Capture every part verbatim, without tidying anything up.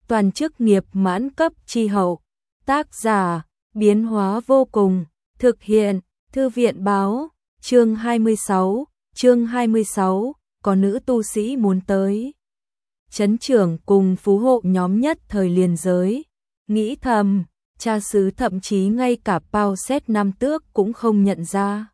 toàn chức nghiệp mãn cấp chi hậu. Tác giả, biến hóa vô cùng, thực hiện, thư viện báo, chương hai mươi sáu, chương hai mươi sáu, có nữ tu sĩ muốn tới. Trấn trưởng cùng phú hộ nhóm nhất thời liền giới, nghĩ thầm, cha xứ thậm chí ngay cả Pao Xét Nam Tước cũng không nhận ra.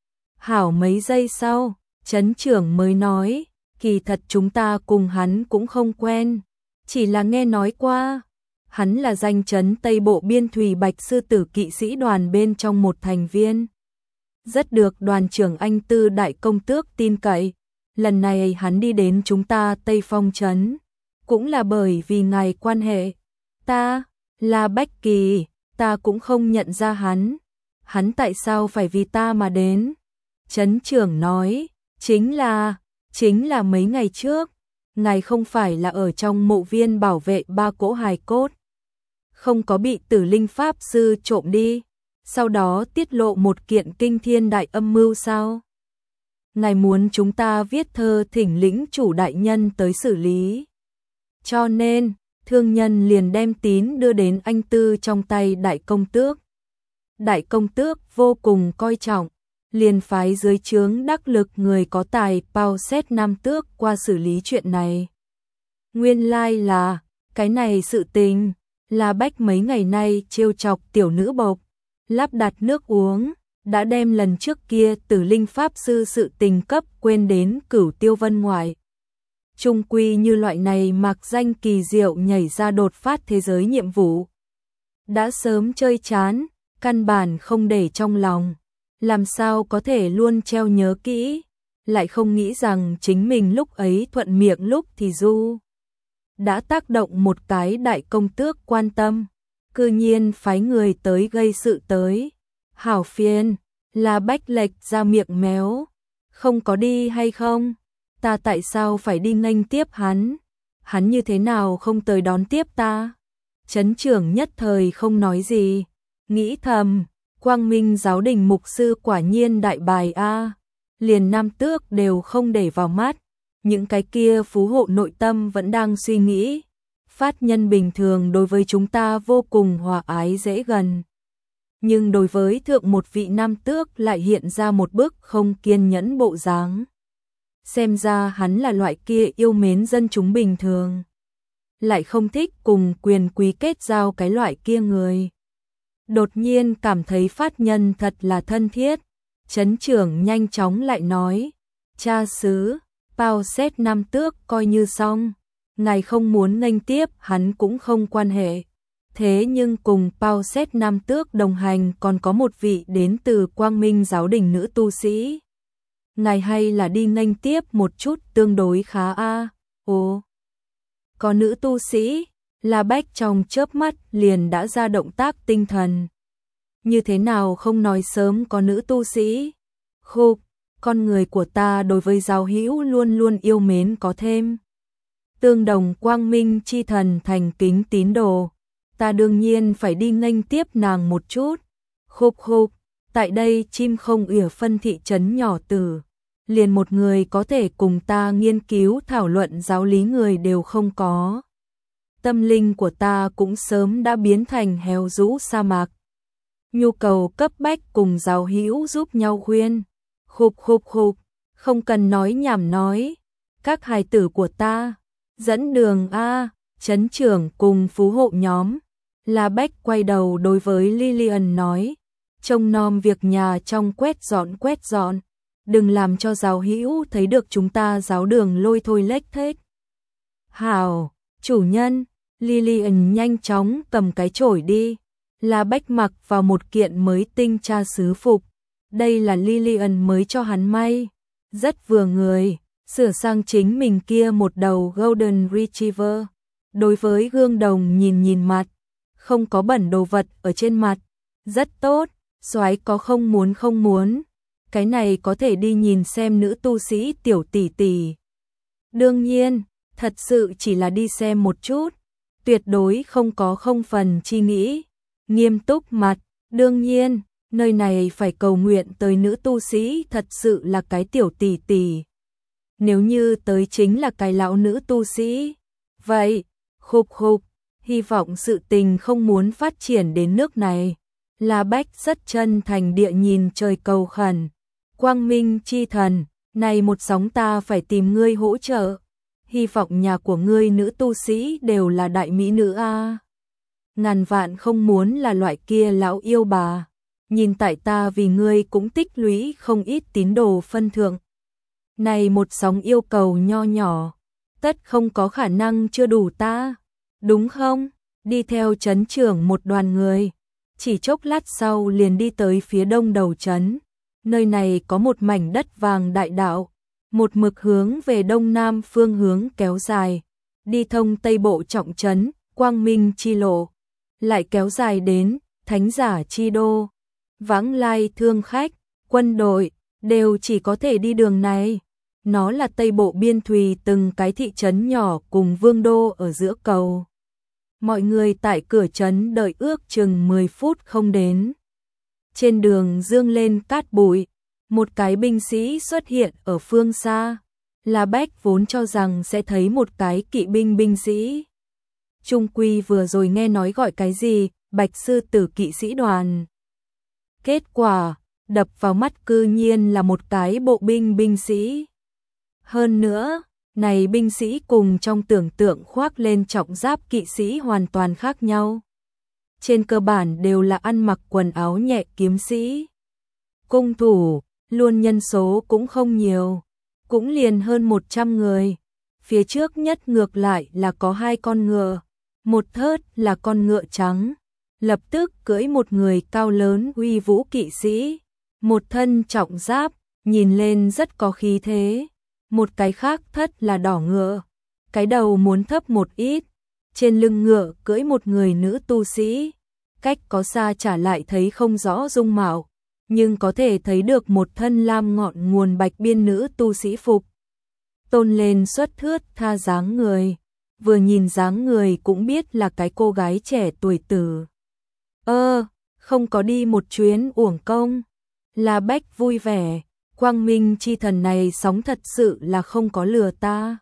Hảo mấy giây sau, trấn trưởng mới nói, kỳ thật chúng ta cùng hắn cũng không quen, chỉ là nghe nói qua. Hắn là danh chấn Tây Bộ Biên Thùy Bạch Sư Tử kỵ sĩ đoàn bên trong một thành viên. Rất được đoàn trưởng Anh Tư Đại Công Tước tin cậy. Lần này hắn đi đến chúng ta Tây Phong Trấn, cũng là bởi vì ngài quan hệ. Ta, là Bách Kỳ, ta cũng không nhận ra hắn. Hắn tại sao phải vì ta mà đến? Trấn trưởng nói, chính là, chính là mấy ngày trước, ngài không phải là ở trong mộ viên bảo vệ ba cỗ hài cốt. Không có bị Tử Linh Pháp Sư trộm đi, sau đó tiết lộ một kiện kinh thiên đại âm mưu sao? Ngài muốn chúng ta viết thơ thỉnh lĩnh chủ đại nhân tới xử lý. Cho nên, thương nhân liền đem tín đưa đến Anh Tư trong tay Đại Công Tước. Đại Công Tước vô cùng coi trọng, liền phái dưới trướng đắc lực người có tài Pao Xét Nam Tước qua xử lý chuyện này. Nguyên lai là, cái này sự tình, là Bách mấy ngày nay trêu chọc tiểu nữ bộc, lắp đặt nước uống, đã đem lần trước kia Tử Linh Pháp Sư sự tình cấp quên đến Cửu Tiêu Vân ngoại. Trung quy như loại này mặc danh kỳ diệu nhảy ra đột phát thế giới nhiệm vụ. Đã sớm chơi chán, căn bản không để trong lòng, làm sao có thể luôn treo nhớ kỹ, lại không nghĩ rằng chính mình lúc ấy thuận miệng lúc thì du. Đã tác động một cái Đại Công Tước quan tâm, cư nhiên phái người tới gây sự tới. Hảo phiền, là Bách lệch ra miệng méo, không có đi hay không? Ta tại sao phải đi nghênh tiếp hắn? Hắn như thế nào không tới đón tiếp ta? Trấn trưởng nhất thời không nói gì, nghĩ thầm, Quang Minh giáo đình mục sư quả nhiên đại bài a, liền Nam Tước đều không để vào mắt. Những cái kia phú hộ nội tâm vẫn đang suy nghĩ, phát nhân bình thường đối với chúng ta vô cùng hòa ái dễ gần. Nhưng đối với thượng một vị Nam Tước lại hiện ra một bức không kiên nhẫn bộ dáng. Xem ra hắn là loại kia yêu mến dân chúng bình thường, lại không thích cùng quyền quý kết giao cái loại kia người. Đột nhiên cảm thấy phát nhân thật là thân thiết, trấn trưởng nhanh chóng lại nói, cha xứ, Pao Xét Nam Tước coi như xong, ngài không muốn nghênh tiếp hắn cũng không quan hệ. Thế nhưng cùng Pao Xét Nam Tước đồng hành còn có một vị đến từ Quang Minh giáo đình nữ tu sĩ. Ngài hay là đi nghênh tiếp một chút tương đối khá a. À. Ồ, có nữ tu sĩ, là Bách trong chớp mắt liền đã ra động tác tinh thần. Như thế nào không nói sớm có nữ tu sĩ? Khục, con người của ta đối với giáo hữu luôn luôn yêu mến có thêm. Tương đồng Quang Minh chi thần thành kính tín đồ, ta đương nhiên phải đi nghênh tiếp nàng một chút. Khục khục, tại đây chim không ỉa phân thị trấn nhỏ tử, liền một người có thể cùng ta nghiên cứu thảo luận giáo lý người đều không có. Tâm linh của ta cũng sớm đã biến thành héo rũ sa mạc. Nhu cầu cấp bách cùng giáo hữu giúp nhau khuyên. Khục khục khục, không cần nói nhảm nói. Các hài tử của ta, dẫn đường a. Trấn trưởng cùng phú hộ nhóm. La Bách quay đầu đối với Lillian nói, trông nom việc nhà trong quét dọn quét dọn, đừng làm cho giáo hữu thấy được chúng ta giáo đường lôi thôi lếch thếch. Hảo, chủ nhân. Lillian nhanh chóng cầm cái chổi đi. La Bách mặc vào một kiện mới tinh cha xứ phục. Đây là Lillian mới cho hắn may, rất vừa người, sửa sang chính mình kia một đầu Golden Retriever. Đối với gương đồng nhìn nhìn mặt, không có bẩn đồ vật ở trên mặt, rất tốt, soái có không muốn không muốn. Cái này có thể đi nhìn xem nữ tu sĩ tiểu tỷ tỷ. Đương nhiên, thật sự chỉ là đi xem một chút, tuyệt đối không có không phần chi nghĩ. Nghiêm túc mặt, đương nhiên, nơi này phải cầu nguyện tới nữ tu sĩ thật sự là cái tiểu tỷ tỷ. Nếu như tới chính là cái lão nữ tu sĩ, vậy, khục khục, hy vọng sự tình không muốn phát triển đến nước này. La Bách rất chân thành địa nhìn trời cầu khẩn. Quang Minh chi thần, này một sóng ta phải tìm ngươi hỗ trợ. Hy vọng nhà của ngươi nữ tu sĩ đều là đại mỹ nữ a. Ngàn vạn không muốn là loại kia lão yêu bà. Nhìn tại ta vì ngươi cũng tích lũy không ít tín đồ phân thượng. Này một sóng yêu cầu nho nhỏ, tất không có khả năng chưa đủ ta, đúng không? Đi theo trấn trưởng một đoàn người, chỉ chốc lát sau liền đi tới phía đông đầu trấn. Nơi này có một mảnh đất vàng đại đạo, một mực hướng về đông nam phương hướng kéo dài, đi thông tây bộ trọng trấn, Quang Minh chi lộ, lại kéo dài đến Thánh giả chi đô. Vãng lai thương khách, quân đội, đều chỉ có thể đi đường này. Nó là tây bộ biên thùy từng cái thị trấn nhỏ cùng vương đô ở giữa cầu. Mọi người tại cửa trấn đợi ước chừng mười phút không đến. Trên đường dương lên cát bụi, một cái binh sĩ xuất hiện ở phương xa. La Bách vốn cho rằng sẽ thấy một cái kỵ binh binh sĩ. Trung quy vừa rồi nghe nói gọi cái gì, Bạch sư tử kỵ sĩ đoàn. Kết quả, đập vào mắt cư nhiên là một cái bộ binh binh sĩ. Hơn nữa, này binh sĩ cùng trong tưởng tượng khoác lên trọng giáp kỵ sĩ hoàn toàn khác nhau. Trên cơ bản đều là ăn mặc quần áo nhẹ kiếm sĩ. Cung thủ, luôn nhân số cũng không nhiều, cũng liền hơn một trăm người. Phía trước nhất ngược lại là có hai con ngựa, một thớt là con ngựa trắng. Lập tức cưỡi một người cao lớn uy vũ kỵ sĩ, một thân trọng giáp, nhìn lên rất có khí thế. Một cái khác thất là đỏ ngựa, cái đầu muốn thấp một ít, trên lưng ngựa cưỡi một người nữ tu sĩ. Cách có xa trả lại thấy không rõ dung mạo, nhưng có thể thấy được một thân lam ngọn nguồn bạch biên nữ tu sĩ phục. Tôn lên xuất thướt tha dáng người, vừa nhìn dáng người cũng biết là cái cô gái trẻ tuổi tử. Ơ, không có đi một chuyến uổng công. La Bách vui vẻ, Quang Minh chi thần này sóng thật sự là không có lừa ta.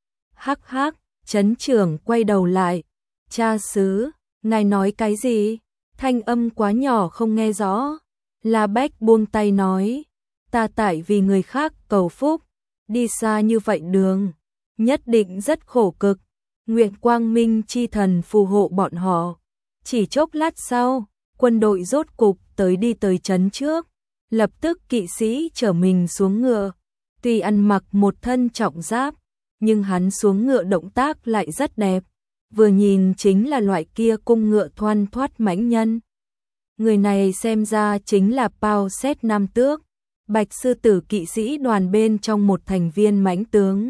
Hắc hắc, trấn trưởng quay đầu lại. Cha xứ, ngài nói cái gì? Thanh âm quá nhỏ không nghe rõ. La Bách buông tay nói, ta tại vì người khác cầu phúc, đi xa như vậy đường, nhất định rất khổ cực. Nguyện Quang Minh chi thần phù hộ bọn họ. Chỉ chốc lát sau, quân đội rốt cục tới đi tới trấn trước. Lập tức kỵ sĩ chở mình xuống ngựa. Tuy ăn mặc một thân trọng giáp, nhưng hắn xuống ngựa động tác lại rất đẹp. Vừa nhìn chính là loại kia cung ngựa thoăn thoắt mãnh nhân. Người này xem ra chính là Pao Xét Nam Tước, Bạch sư tử kỵ sĩ đoàn bên trong một thành viên mãnh tướng.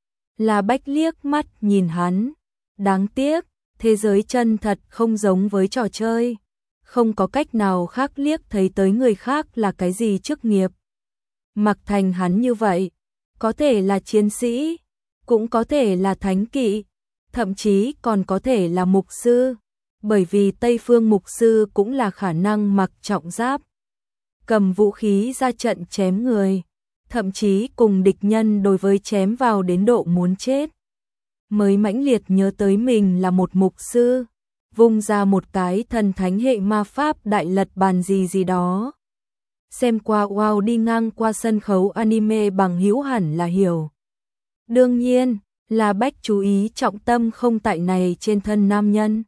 La Bách liếc mắt nhìn hắn. Đáng tiếc, thế giới chân thật không giống với trò chơi. Không có cách nào khác liếc thấy tới người khác là cái gì chức nghiệp. Mặc thành hắn như vậy, có thể là chiến sĩ, cũng có thể là thánh kỵ, thậm chí còn có thể là mục sư, bởi vì Tây phương mục sư cũng là khả năng mặc trọng giáp, cầm vũ khí ra trận chém người, thậm chí cùng địch nhân đối với chém vào đến độ muốn chết. Mới mãnh liệt nhớ tới mình là một mục sư, vung ra một cái thần thánh hệ ma pháp đại lật bàn gì gì đó. Xem qua wow đi ngang qua sân khấu anime bằng hữu hẳn là hiểu. Đương nhiên, La Bách chú ý trọng tâm không tại này trên thân nam nhân.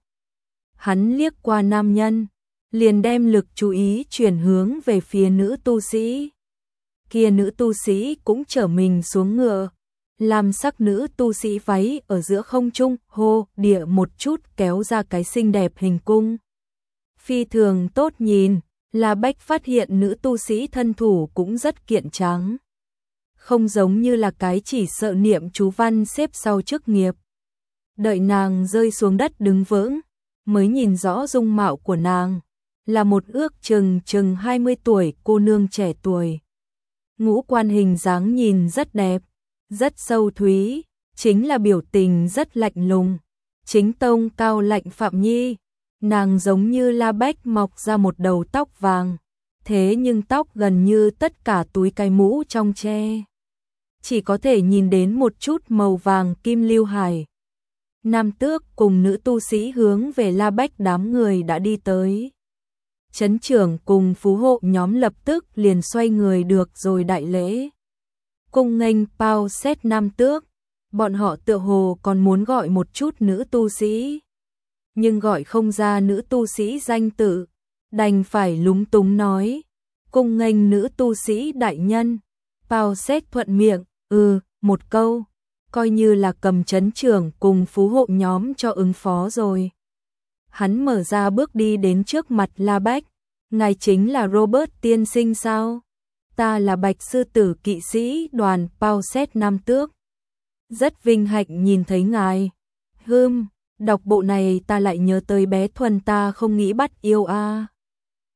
Hắn liếc qua nam nhân, liền đem lực chú ý chuyển hướng về phía nữ tu sĩ. Kia nữ tu sĩ cũng chở mình xuống ngựa, làm sắc nữ tu sĩ váy ở giữa không trung hô địa một chút kéo ra cái xinh đẹp hình cung. Phi thường tốt nhìn, La Bách phát hiện nữ tu sĩ thân thủ cũng rất kiện tráng. Không giống như là cái chỉ sợ niệm chú văn xếp sau chức nghiệp. Đợi nàng rơi xuống đất đứng vững, mới nhìn rõ dung mạo của nàng, là một ước chừng chừng hai mươi tuổi cô nương trẻ tuổi. Ngũ quan hình dáng nhìn rất đẹp, rất sâu thúy, chính là biểu tình rất lạnh lùng, chính tông cao lạnh Phạm Nhi. Nàng giống như La Bách mọc ra một đầu tóc vàng, thế nhưng tóc gần như tất cả túi cái mũ trong tre. Chỉ có thể nhìn đến một chút màu vàng kim lưu hải. Nam tước cùng nữ tu sĩ hướng về La Bách đám người đã đi tới. Trấn trưởng cùng phú hộ nhóm lập tức liền xoay người được rồi đại lễ. Cung nghênh Pao Xét Nam tước, bọn họ tựa hồ còn muốn gọi một chút nữ tu sĩ. Nhưng gọi không ra nữ tu sĩ danh tự, đành phải lúng túng nói. Cung nghênh nữ tu sĩ đại nhân. Pao Xét thuận miệng, ừ, một câu, coi như là cầm trấn trưởng cùng phú hộ nhóm cho ứng phó rồi. Hắn mở ra bước đi đến trước mặt La Bách. Ngài chính là Robert tiên sinh sao? Ta là Bạch sư tử kỵ sĩ đoàn Pao Xét Nam tước. Rất vinh hạnh nhìn thấy ngài. Hừm, đọc bộ này ta lại nhớ tới bé Thuần ta không nghĩ bắt yêu a. À.